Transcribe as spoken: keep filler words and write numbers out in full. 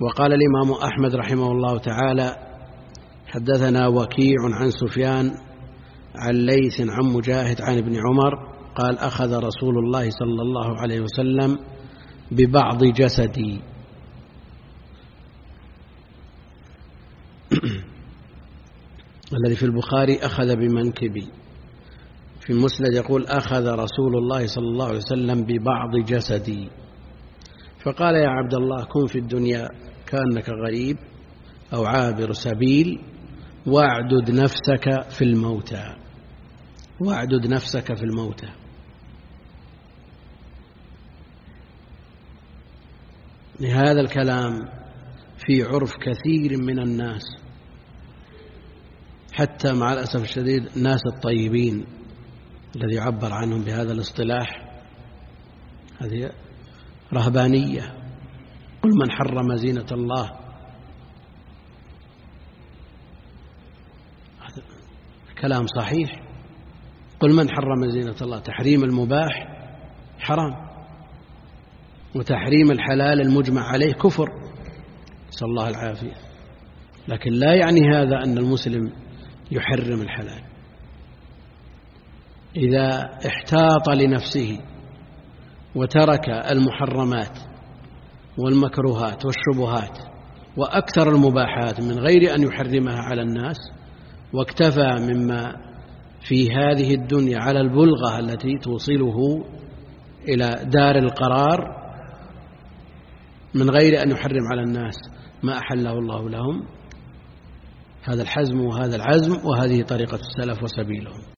وقال الإمام أحمد رحمه الله تعالى: حدثنا وكيع عن سفيان عن ليث عن مجاهد عن ابن عمر قال: أخذ رسول الله صلى الله عليه وسلم ببعض جسدي. الذي في البخاري أخذ بمنكبي، في المسند يقول: أخذ رسول الله صلى الله عليه وسلم ببعض جسدي. فقال: يا عبد الله، كن في الدنيا كأنك غريب أو عابر سبيل، واعدد نفسك في الموتى، واعدد نفسك في الموتى. هذا الكلام في عرف كثير من الناس، حتى مع الأسف الشديد الناس الطيبين الذي يعبر عنهم بهذا الاصطلاح، هذه رهبانية. قل من حرم زينة الله، هذا كلام صحيح. قل من حرم زينة الله، تحريم المباح حرام، وتحريم الحلال المجمع عليه كفر، نسأل الله العافية. لكن لا يعني هذا أن المسلم يحرم الحلال. إذا احتاط لنفسه وترك المحرمات والمكروهات والشبهات وأكثر المباحات من غير أن يحرمها على الناس، واكتفى مما في هذه الدنيا على البلغة التي توصله إلى دار القرار من غير أن يحرم على الناس ما أحله الله لهم، هذا الحزم وهذا العزم، وهذه طريقة السلف وسبيلهم.